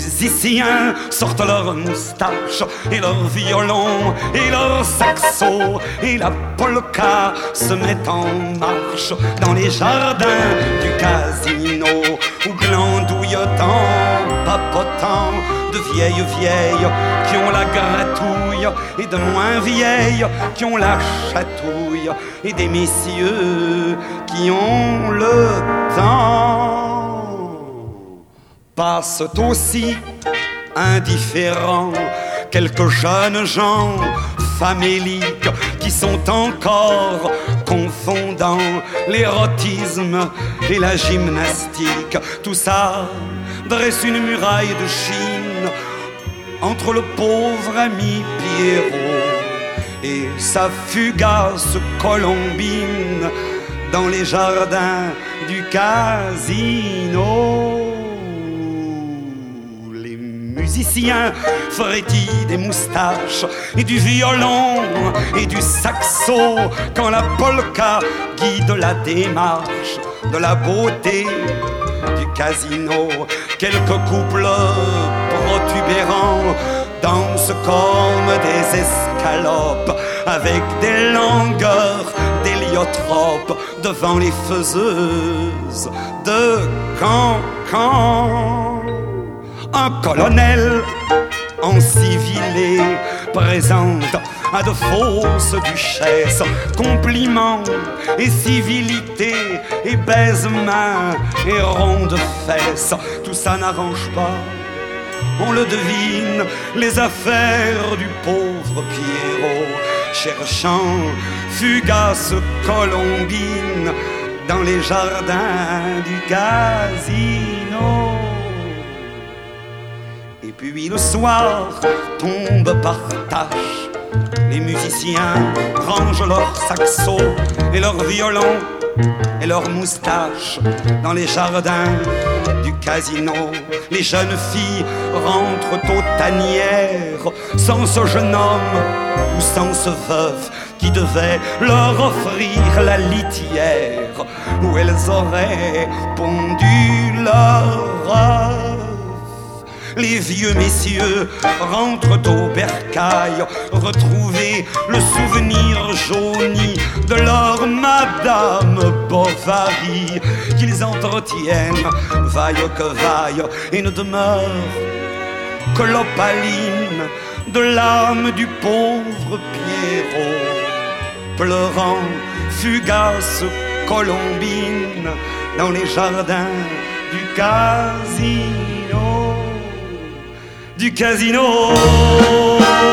musiciens sortent leurs moustaches et leurs violons et leurs saxos, et la polka se met en marche dans les jardins du casino, où glandouillent en papotant de vieilles qui ont la gratouille, et de moins vieilles qui ont la chatouille, et des messieurs qui ont le temps. Passent aussi indifférents quelques jeunes gens faméliques qui sont encore confondant l'érotisme et la gymnastique. Tout ça dresse une muraille de Chine entre le pauvre ami Pierrot et sa fugace colombine dans les jardins du casino. Les musiciens frétillent des moustaches et du violon et du saxo quand la polka guide la démarche de la beauté du casino. Quelques couples protubérants dansent comme des escalopes avec des langueurs d'héliotropes devant les faiseuses de cancan. Un colonel en civilé présente à de fausses duchesses compliments et civilité et baise-mains et rondes fesses. Tout ça n'arrange pas, on le devine, les affaires du pauvre Pierrot, cherchant fugace colombine dans les jardins du casino. Et puis le soir tombe par tâche, les musiciens rangent leurs saxos et leurs violons et leurs moustaches dans les jardins du casino. Les jeunes filles rentrent aux tanières sans ce jeune homme ou sans ce veuf qui devait leur offrir la litière où elles auraient pondu leur œuf. Les vieux messieurs rentrent au bercail retrouver le souvenir jauni de leur Madame Bovary qu'ils entretiennent vaille que vaille et ne demeure que l'opaline de l'âme du pauvre Pierrot, pleurant fugace colombine dans les jardins du casino. Du casino.